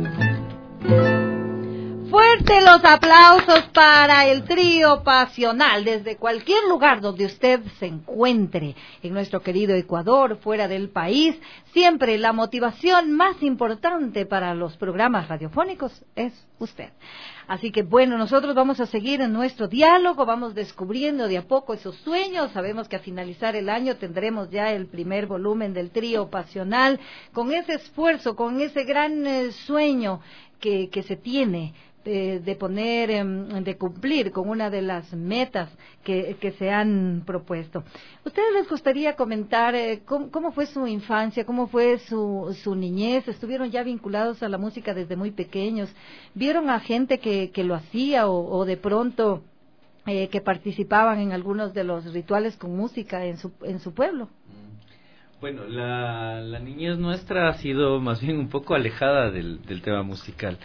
Fuerte los aplausos para el trío pasional desde cualquier lugar donde usted se encuentre en nuestro querido Ecuador, fuera del país. Siempre la motivación más importante para los programas radiofónicos es usted. Así que bueno, nosotros vamos a seguir en nuestro diálogo, vamos descubriendo de a poco esos sueños. Sabemos que a finalizar el año tendremos ya el primer volumen del trío pasional, con ese esfuerzo, con ese gran eh, sueño que, que se tiene de, de poner, eh, de cumplir con una de las metas que, que se han propuesto. ¿Ustedes les gustaría comentar eh, cómo, cómo fue su infancia, cómo fue su, su niñez? ¿Estuvieron ya vinculados a la música desde muy pequeños? ¿Vieron a gente que, que lo hacía o, o de pronto eh, que participaban en algunos de los rituales con música en su, en su pueblo? Bueno, la, la niñez nuestra ha sido más bien un poco alejada del, del tema musical.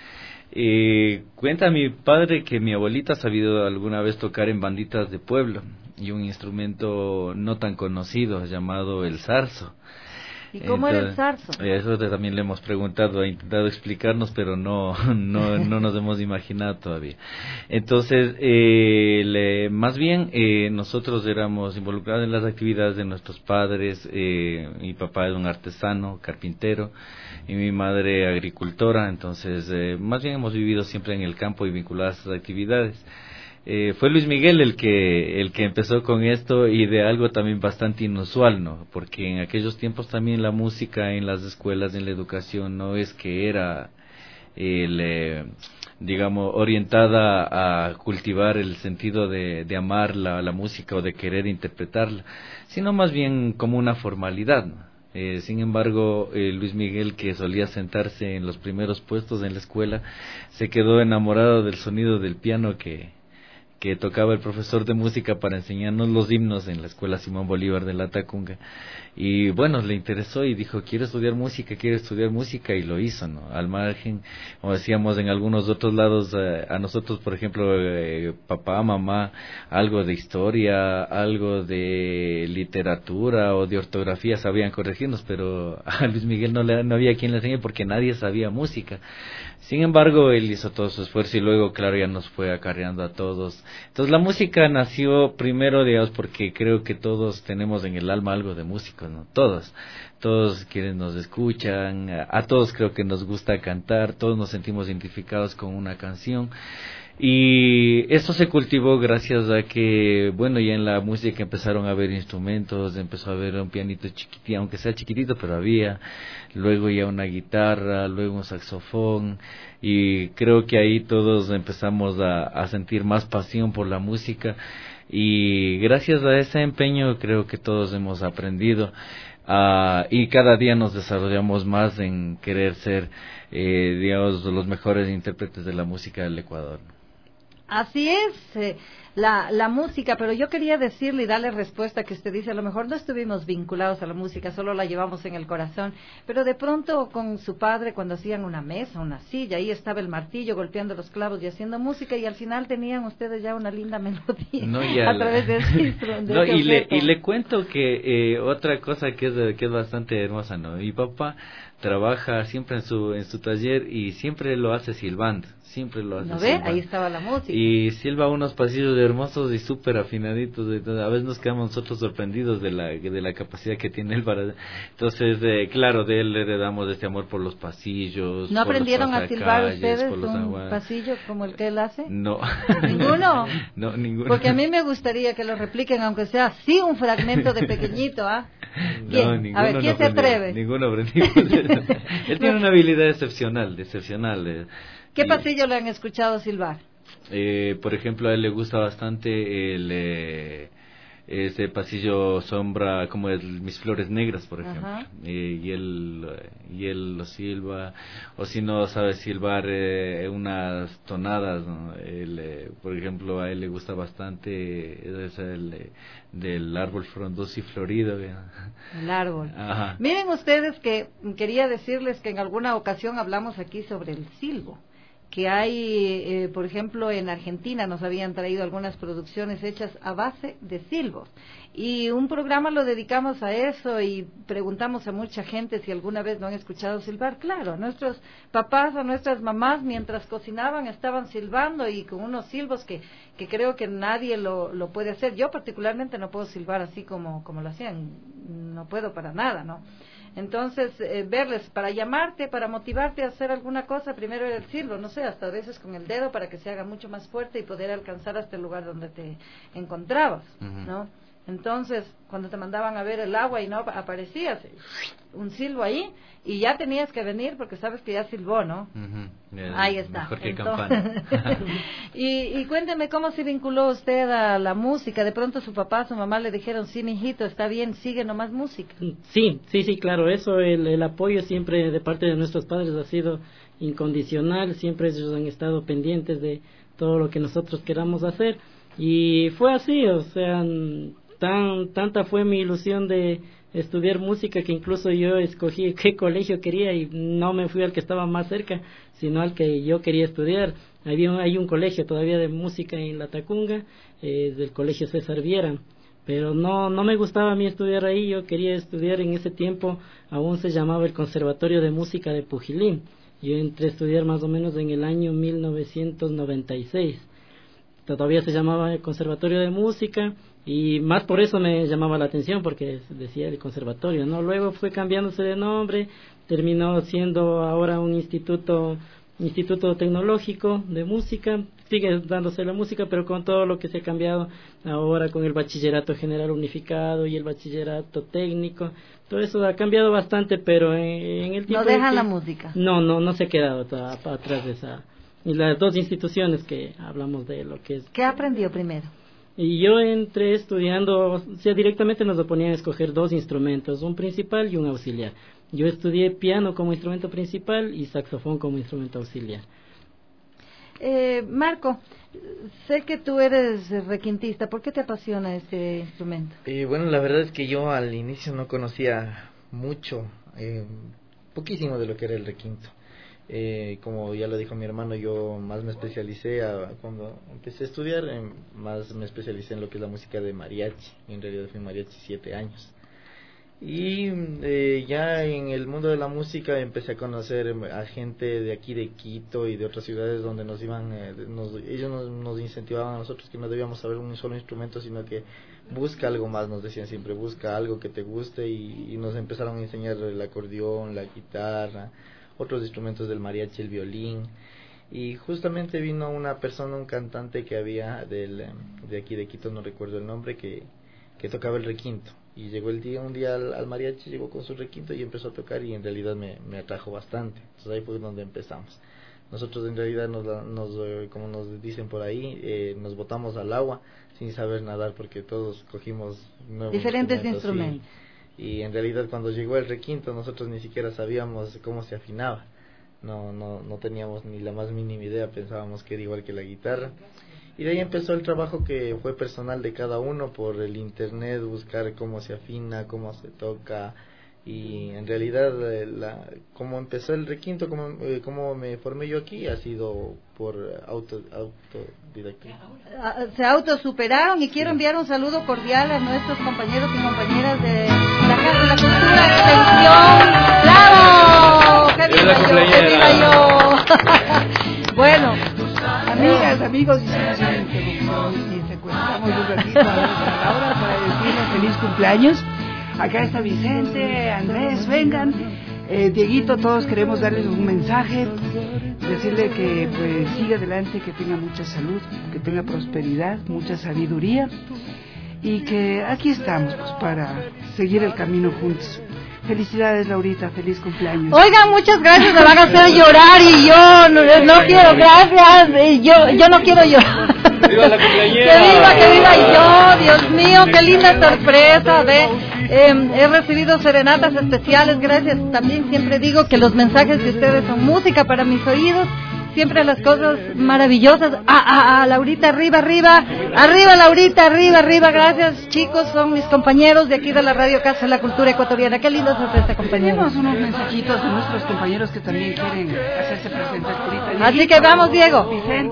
Eh, cuenta mi padre que mi abuelita ha sabido alguna vez tocar en banditas de pueblo y un instrumento no tan conocido llamado el zarzo. ¿Y cómo Entonces, era el zarzo? Eso también le hemos preguntado, ha intentado explicarnos, pero no no no nos hemos imaginado todavía. Entonces, eh, le, más bien eh, nosotros éramos involucrados en las actividades de nuestros padres. Eh, mi papá es un artesano, carpintero, y mi madre agricultora. Entonces, eh, más bien hemos vivido siempre en el campo y vinculados a esas actividades. Eh, fue Luis Miguel el que el que empezó con esto, y de algo también bastante inusual, ¿no? Porque en aquellos tiempos también la música en las escuelas, en la educación, no es que era el, eh, digamos, orientada a cultivar el sentido de, de amar la, la música o de querer interpretarla, sino más bien como una formalidad, ¿no? Eh, sin embargo, eh, Luis Miguel, que solía sentarse en los primeros puestos en la escuela, se quedó enamorado del sonido del piano que que tocaba el profesor de música para enseñarnos los himnos en la escuela Simón Bolívar de la Tacunga, y bueno, le interesó y dijo, quiero estudiar música, quiero estudiar música, y lo hizo, ¿no? Al margen, como decíamos en algunos otros lados, eh, a nosotros, por ejemplo, eh, papá, mamá, algo de historia, algo de literatura o de ortografía sabían corregirnos, pero a Luis Miguel no, le, no había quien le enseñe porque nadie sabía música. Sin embargo, él hizo todo su esfuerzo y luego, claro, ya nos fue acarreando a todos. Entonces, la música nació primero, digamos, porque creo que todos tenemos en el alma algo de músicos, ¿no? Todos. Todos quienes nos escuchan, a, a todos creo que nos gusta cantar, todos nos sentimos identificados con una canción. Y eso se cultivó gracias a que, bueno, ya en la música empezaron a haber instrumentos, empezó a haber un pianito chiquitito, aunque sea chiquitito, pero había, luego ya una guitarra, luego un saxofón, y creo que ahí todos empezamos a, a sentir más pasión por la música, y gracias a ese empeño creo que todos hemos aprendido, uh, y cada día nos desarrollamos más en querer ser, eh, digamos, los mejores intérpretes de la música del Ecuador. Así es, eh, la, la música, pero yo quería decirle y darle respuesta que usted dice, a lo mejor no estuvimos vinculados a la música, solo la llevamos en el corazón, pero de pronto con su padre cuando hacían una mesa, una silla, ahí estaba el martillo golpeando los clavos y haciendo música y al final tenían ustedes ya una linda melodía no, ya a través de ese no, y le y le cuento que eh, otra cosa que es que es bastante hermosa, ¿no? Mi papá trabaja siempre en su en su taller y siempre lo hace silbando, siempre lo hace ¿No ve? silbando. Ahí estaba la música. Y silba unos pasillos hermosos y súper afinaditos, entonces, a veces nos quedamos nosotros sorprendidos de la de la capacidad que tiene él para... Entonces, eh, claro, de él le heredamos este amor por los pasillos. ¿No aprendieron a silbar ustedes un aguas. pasillo como el que él hace? No. ¿Ninguno? No, ninguno. Porque a mí me gustaría que lo repliquen, aunque sea así un fragmento de pequeñito, ¿ah? ¿Quién? No, ninguno a ver, ¿quién no se atreve? Ninguno aprendimos. Él tiene una habilidad excepcional, excepcional. Eh. ¿Qué y, pasillo le han escuchado silbar? Eh, por ejemplo, a él le gusta bastante el eh, ese pasillo sombra, como el Mis Flores Negras, por ejemplo. Eh, y él y él lo silba, o si no sabe silbar eh, unas tonadas, ¿no? Él, eh, por ejemplo, a él le gusta bastante es el eh, del árbol frondoso y florido. El árbol. Ajá. Miren ustedes que quería decirles que en alguna ocasión hablamos aquí sobre el silbo, que hay, eh, por ejemplo, en Argentina nos habían traído algunas producciones hechas a base de silbos. Y un programa lo dedicamos a eso y preguntamos a mucha gente si alguna vez no han escuchado silbar. Claro, nuestros papás o nuestras mamás mientras cocinaban estaban silbando y con unos silbos que, que creo que nadie lo, lo puede hacer. Yo particularmente no puedo silbar así como, como lo hacían, no puedo para nada, ¿no? Entonces, eh, verles, para llamarte, para motivarte a hacer alguna cosa, primero era el silbo, no sé, hasta a veces con el dedo para que se haga mucho más fuerte y poder alcanzar hasta el lugar donde te encontrabas, uh-huh. ¿no? Entonces, cuando te mandaban a ver el agua y no aparecías, un silbo ahí, y ya tenías que venir porque sabes que ya silbó, ¿no? Uh-huh. Yeah, ahí está. Mejor que Entonces, campana. y, y cuénteme, ¿cómo se vinculó usted a la música? De pronto su papá, su mamá le dijeron, sí, mijito, está bien, sigue nomás música. Sí, sí, sí, claro, eso, el, el apoyo siempre de parte de nuestros padres ha sido incondicional, siempre ellos han estado pendientes de todo lo que nosotros queramos hacer, y fue así, o sea, tan tanta fue mi ilusión de estudiar música que incluso yo escogí qué colegio quería y no me fui al que estaba más cerca, sino al que yo quería estudiar. Había hay un colegio todavía de música en La Tacunga, eh, del colegio César Viera, pero no no me gustaba a mí estudiar ahí. Yo quería estudiar, en ese tiempo aún se llamaba el Conservatorio de Música de Pujilín. Yo entré a estudiar más o menos en el año mil novecientos noventa y seis. Todavía se llamaba el Conservatorio de Música, y más por eso me llamaba la atención, porque decía el conservatorio, ¿no? Luego fue cambiándose de nombre, terminó siendo ahora un instituto instituto tecnológico de música, sigue dándose la música, pero con todo lo que se ha cambiado ahora con el bachillerato general unificado y el bachillerato técnico, todo eso ha cambiado bastante, pero en, en el tiempo... ¿No dejan que, la música? No, no, no se ha quedado atrás de esa... Y las dos instituciones que hablamos de lo que es... ¿Qué aprendió primero? Y yo entré estudiando, o sea, directamente nos lo ponían a escoger dos instrumentos, un principal y un auxiliar. Yo estudié piano como instrumento principal y saxofón como instrumento auxiliar. Eh, Marco, sé que tú eres requintista, ¿por qué te apasiona este instrumento? Eh, bueno, la verdad es que yo al inicio no conocía mucho, eh, poquísimo de lo que era el requinto. Eh, como ya lo dijo mi hermano, yo más me especialicé a, cuando empecé a estudiar, eh, más me especialicé en lo que es la música de mariachi. En realidad fui mariachi siete años. Y eh, ya en el mundo de la música empecé a conocer a gente de aquí de Quito y de otras ciudades donde nos iban, eh, nos, ellos nos, nos incentivaban a nosotros que no debíamos saber un solo instrumento, sino que busca algo más, nos decían siempre, busca algo que te guste, y, y nos empezaron a enseñar el acordeón, la guitarra, otros instrumentos del mariachi, el violín. Y justamente vino una persona, un cantante que había del, de aquí de Quito, no recuerdo el nombre, que, que tocaba el requinto. Y llegó el día, un día al, al mariachi, llegó con su requinto y empezó a tocar, y en realidad me, me atrajo bastante. Entonces ahí fue donde empezamos. Nosotros en realidad, nos, nos como nos dicen por ahí, eh, nos botamos al agua sin saber nadar, porque todos cogimos nuevos diferentes instrumentos. instrumentos. Sí. Y en realidad cuando llegó el requinto nosotros ni siquiera sabíamos cómo se afinaba. No, no, no teníamos ni la más mínima idea, pensábamos que era igual que la guitarra. Y de ahí empezó el trabajo que fue personal de cada uno, por el internet, buscar cómo se afina, cómo se toca. Y en realidad, eh, la, como empezó el requinto, como, eh, como me formé yo aquí, ha sido por auto, autodidacta. Se autosuperaron, y quiero enviar un saludo cordial a nuestros compañeros y compañeras de la Casa de la Cultura Extensión. ¡Bravo! ¡Que viva yo! ¡Que viva yo! Bueno, amigas, amigos, hicimos una interrupción y secuestramos un ratito a Laura para decirle feliz cumpleaños. Acá está Vicente, Andrés, vengan. Eh, Dieguito, todos queremos darles un mensaje, decirle que pues siga adelante, que tenga mucha salud, que tenga prosperidad, mucha sabiduría, y que aquí estamos pues para seguir el camino juntos. Felicidades, Laurita, feliz cumpleaños. Oigan, muchas gracias, me van a hacer llorar y yo no, no quiero, gracias, yo yo no quiero llorar. ¡Viva la cumpleañera! ¡Que viva, que viva yo! Dios mío, qué linda sorpresa, ve. Eh, he recibido serenatas especiales, gracias. También siempre digo que los mensajes de ustedes son música para mis oídos. Siempre las cosas maravillosas. Ah, ah, ah, Laurita, arriba, arriba. Arriba, Laurita, arriba, arriba. Gracias, chicos. Son mis compañeros de aquí de la Radio Casa de la Cultura Ecuatoriana. Qué linda sorpresa, compañeros. Tenemos unos mensajitos de nuestros compañeros que también quieren hacerse presentes ahorita. Así que vamos, Diego. Vicente.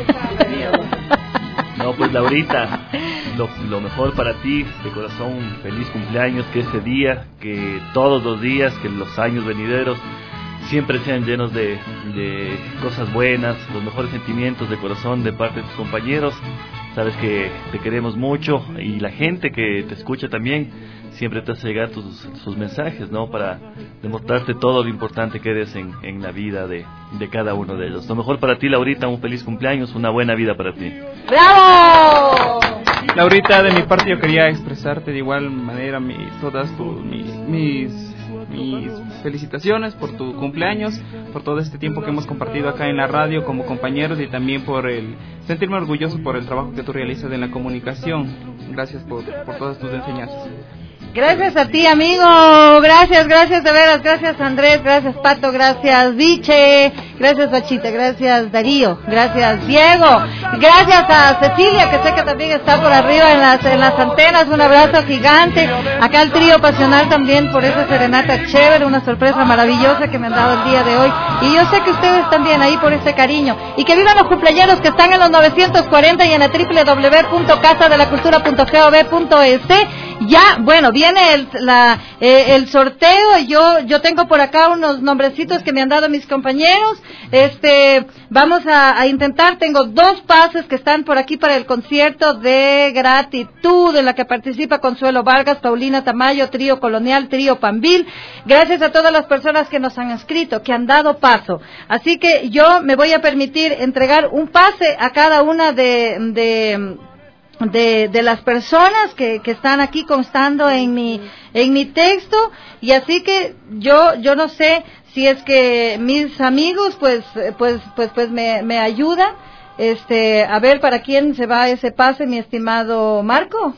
No, pues Laurita, lo, lo mejor para ti, de corazón, feliz cumpleaños, que ese día, que todos los días, que los años venideros siempre sean llenos de, de cosas buenas, los mejores sentimientos de corazón de parte de tus compañeros. Sabes que te queremos mucho, y la gente que te escucha también siempre te hace llegar tus, sus mensajes, ¿no? Para demostrarte todo lo importante que eres en, en la vida de, de cada uno de ellos. Lo mejor para ti, Laurita, un feliz cumpleaños, una buena vida para ti. ¡Bravo! Laurita, de mi parte yo quería expresarte de igual manera mi, todas tu, mi, mis, mis felicitaciones por tu cumpleaños, por todo este tiempo que hemos compartido acá en la radio como compañeros, y también por el sentirme orgulloso por el trabajo que tú realizas en la comunicación. Gracias por, por todas tus enseñanzas. Gracias a ti, amigo. Gracias, gracias de veras. Gracias, Andrés. Gracias, Pato. Gracias, Viche. Gracias, Bachita. Gracias, Darío. Gracias, Diego. Gracias a Cecilia, que sé que también está por arriba en las, en las antenas. Un abrazo gigante. Acá el trío pasional también por esa serenata chévere. Una sorpresa maravillosa que me han dado el día de hoy. Y yo sé que ustedes también ahí por ese cariño. Y que vivan los cumpleaños que están en los novecientos cuarenta y en la doble u doble u doble u punto casa de la cultura punto gov punto es. Ya, bueno, viene el, la, eh, el sorteo. Yo, yo tengo por acá unos nombrecitos que me han dado mis compañeros. Este, vamos a, a intentar. Tengo dos pases que están por aquí para el concierto de gratitud en la que participa Consuelo Vargas, Paulina Tamayo, Trío Colonial, Trío Pambil. Gracias a todas las personas que nos han escrito, que han dado paso. Así que yo me voy a permitir entregar un pase a cada una de, de De, de las personas que, que están aquí constando en mi en mi texto, y así que yo yo no sé si es que mis amigos pues pues pues pues me, me ayudan este a ver para quién se va ese pase, mi estimado Marco.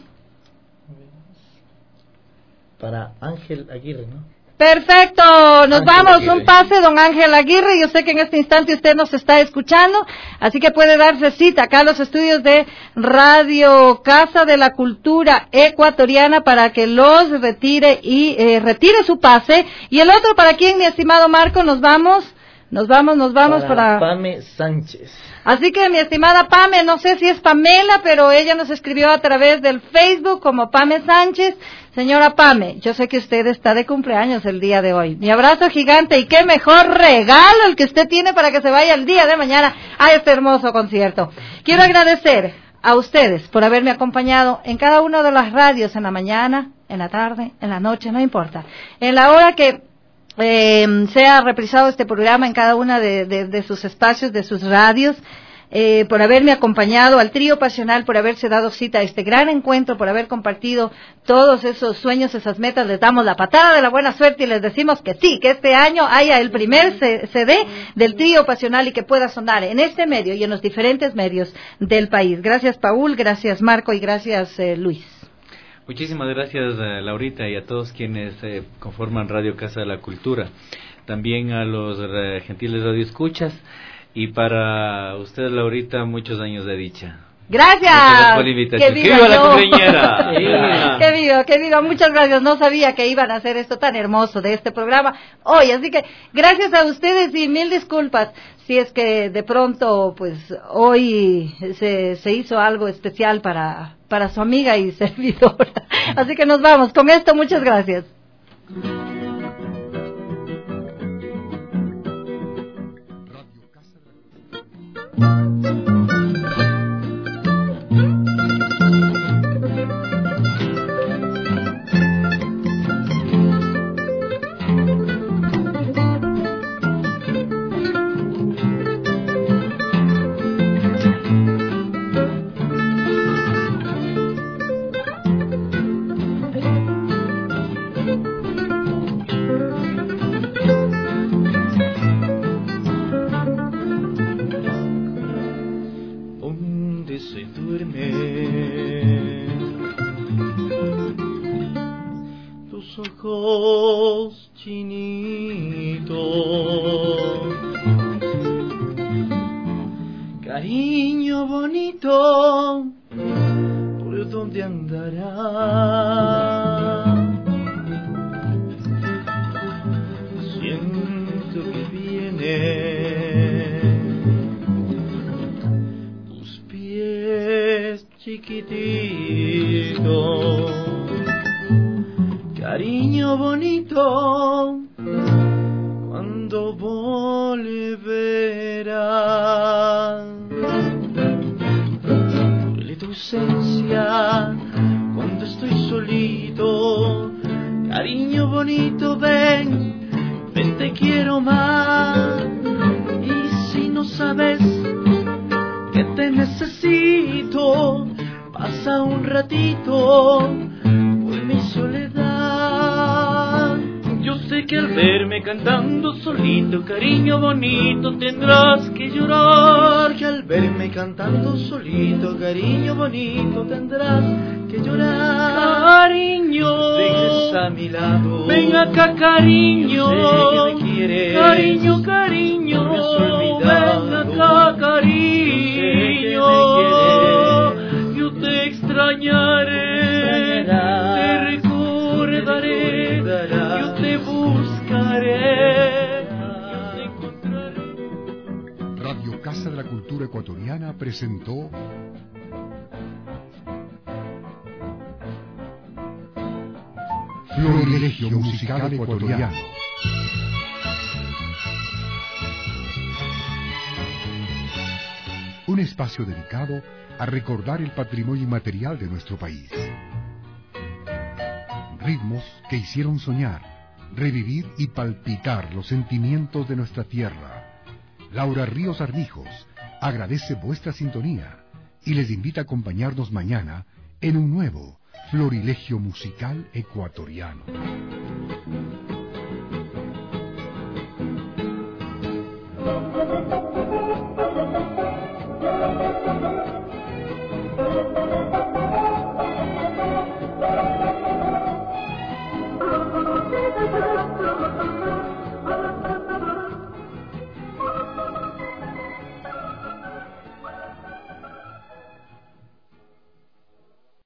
Para Ángel Aguirre, ¿no? Perfecto, nos Ángel vamos, Aguirre. Un pase, don Ángel Aguirre. Yo sé que en este instante usted nos está escuchando, así que puede darse cita acá a los estudios de Radio Casa de la Cultura Ecuatoriana para que los retire y eh, retire su pase. Y el otro, ¿para quién, mi estimado Marco? Nos vamos Nos vamos, nos vamos para... para... Pame Sánchez. Así que mi estimada Pame, no sé si es Pamela, pero ella nos escribió a través del Facebook como Pame Sánchez. Señora Pame, yo sé que usted está de cumpleaños el día de hoy. Mi abrazo gigante y qué mejor regalo el que usted tiene para que se vaya el día de mañana a este hermoso concierto. Quiero agradecer a ustedes por haberme acompañado en cada una de las radios, en la mañana, en la tarde, en la noche, no importa. En la hora que eh, sea reprisado este programa en cada una de, de, de sus espacios, de sus radios, eh, por haberme acompañado, al trío pasional, por haberse dado cita a este gran encuentro, por haber compartido todos esos sueños, esas metas. Les damos la patada de la buena suerte y les decimos que sí, que este año haya el primer C D del trío pasional y que pueda sonar en este medio y en los diferentes medios del país. Gracias, Paul, gracias, Marco, y gracias, eh, Luis. Muchísimas gracias, eh, Laurita, y a todos quienes eh, conforman Radio Casa de la Cultura. También a los eh, gentiles radioescuchas. Y para usted, Laurita, muchos años de dicha. Gracias. Gracias por la invitación. ¡Que viva, viva la yo! cumpleañera! ¡Que viva, que viva! Muchas gracias. No sabía que iban a hacer esto tan hermoso de este programa hoy. Así que gracias a ustedes y mil disculpas si es que de pronto, pues, hoy se, se hizo algo especial para, para su amiga y servidora. Así que nos vamos. Con esto, muchas gracias. Ojos chinitos, cariño bonito, ¿por dónde andará? Siento que viene tus pies chiquititos, cariño bonito, cuando volverás. Duele tu ausencia cuando estoy solito, cariño bonito, ven, ven, te quiero más. Y si no sabes que te necesito, pasa un ratito por mi soledad. Yo sé que al verme cantando solito, cariño bonito, tendrás que llorar. Que al verme cantando solito, cariño bonito, tendrás que llorar. Cariño, regresa a mi lado, ven acá, cariño. Yo sé que me quieres, cariño, cariño, no me has olvidado. Ven acá, cariño, yo te extrañaré. Te recordaré, yo te buscaré, yo te encontraré. Radio Casa de la Cultura Ecuatoriana presentó Florilegio Musical Ecuatoriano. Un espacio dedicado a recordar el patrimonio inmaterial de nuestro país. Ritmos que hicieron soñar, revivir y palpitar los sentimientos de nuestra tierra. Laura Ríos Armijos agradece vuestra sintonía y les invita a acompañarnos mañana en un nuevo Florilegio Musical Ecuatoriano.